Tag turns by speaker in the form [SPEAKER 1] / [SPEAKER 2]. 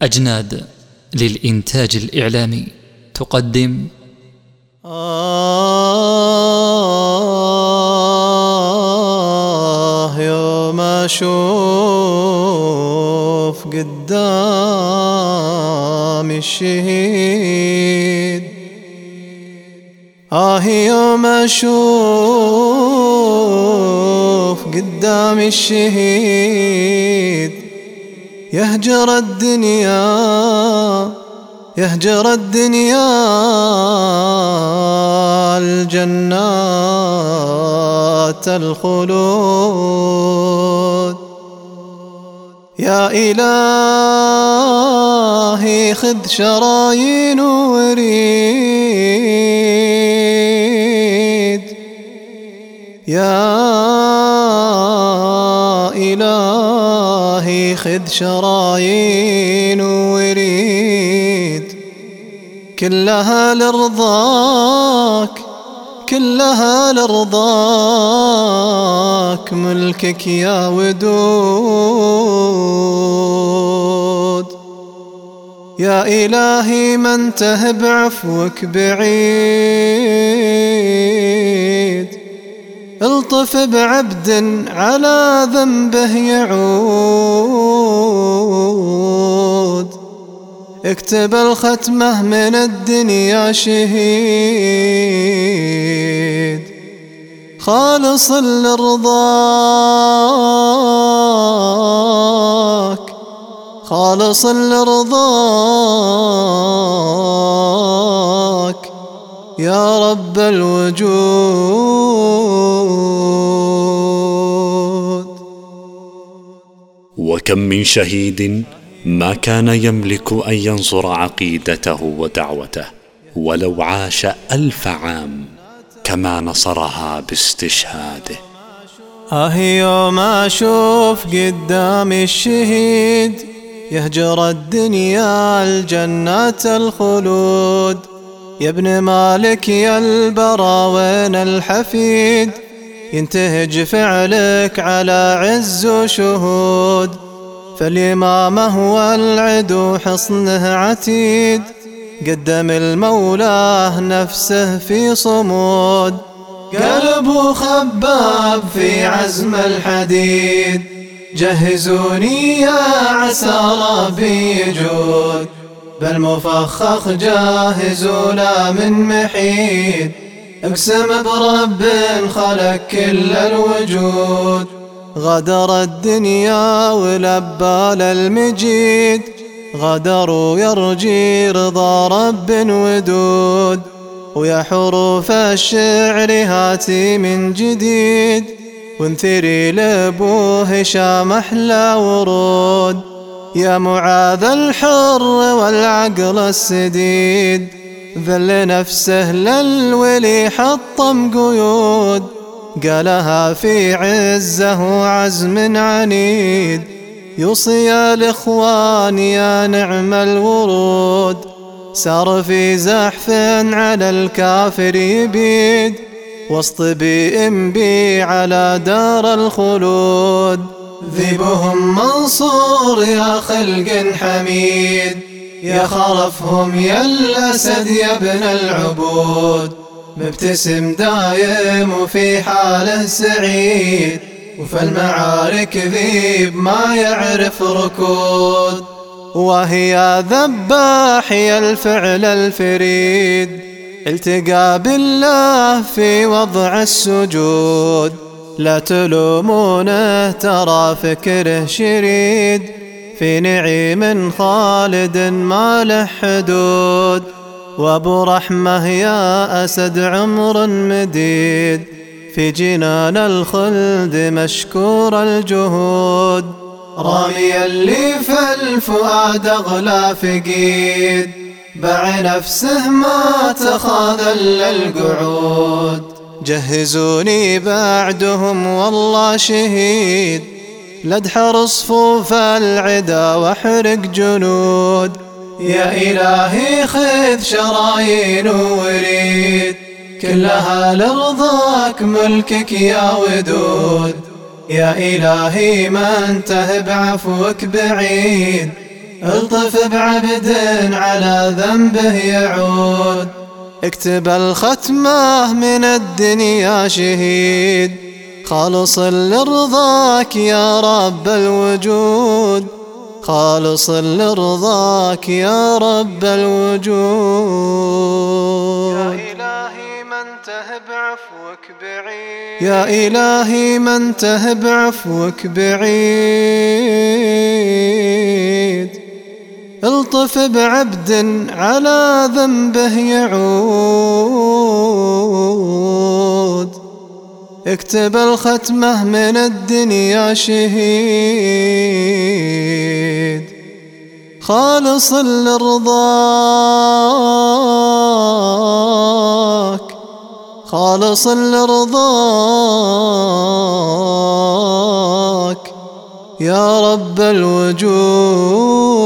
[SPEAKER 1] أجناد للإنتاج الإعلامي تقدم
[SPEAKER 2] يوم أشوف قدام الشهيد، يوم أشوف قدام الشهيد يهجر الدنيا الجنات الخلود. يا إلهي خذ شرايين وريد، يا إلهي خذ شرايين وريد، كلها لرضاك ملكك يا ودود. يا إلهي ما انته بعفوك بعيد، الطف بعبد على ذنبه يعود، اكتب الختمة من الدنيا شهيد، خالص لرضاك يا رب الوجود.
[SPEAKER 3] وكم من شهيد ما كان يملك أن ينصر عقيدته ودعوته ولو عاش 1000 عام كما نصرها باستشهاده.
[SPEAKER 2] يوم أشوف قدام الشهيد يهجر الدنيا الجنات الخلود، يا ابن مالك يا البراوين الحفيد، ينتهج فعلك على عز وشهود، فالإمام هو العدو حصنه عتيد، قدم المولاه نفسه في صمود، قلبه خباب في عزم الحديد، جهزوني يا عسى ربي يجود، بالمفخخ جاهزوا لا من محيد، اقسم برب خلق كل الوجود، غدر الدنيا ولبال المجيد، غدروا يرجي رضا رب ودود، ويا حروف الشعر هاتي من جديد، وانثري لابو هشام احلى ورود، يا معاذ الحر والعقل السديد، ذل نفسه للولي حطم قيود، قالها في عزه عزم عنيد، يوصي الإخوان يا نعم الورود، سار في زحف على الكافر يبيد، وسط بي على دار الخلود، ذيبهم منصور يا خلق حميد، يا خرفهم يا الأسد يا ابن العبود، مبتسم دايم وفي حاله سعيد، وفي المعارك ذيب ما يعرف ركود، وهي ذباح يا الفعل الفريد، التقى بالله في وضع السجود، لا تلومونه ترى فكره شريد، في نعيم خالد ما له حدود، وابو رحمة يا أسد عمر مديد، في جنان الخلد مشكور الجهود، رامي اللي في الفؤاد أغلى فقيد، باع نفسه ما تخاذل القعود، جهزوني بعدهم والله شهيد، لادحر صفوف العدا واحرق جنود، يا إلهي خذ شرايين وريد، كلها لرضاك ملكك يا ودود، يا إلهي ما انته بعفوك بعيد، الطف بعبد على ذنبه يعود، اكتب الختمة من الدنيا شهيد، خالص لرضاك يا رب الوجود، خالص لرضاك يا رب الوجود. يا إلهي من تهب عفوك بعيد، يا إلهي من تهب عفوك بعيد، الطف بعبد على ذنبه يعود، اكتب الختمة من الدنيا شهيد، خالص لرضاك، خالص لرضاك يا رب الوجود.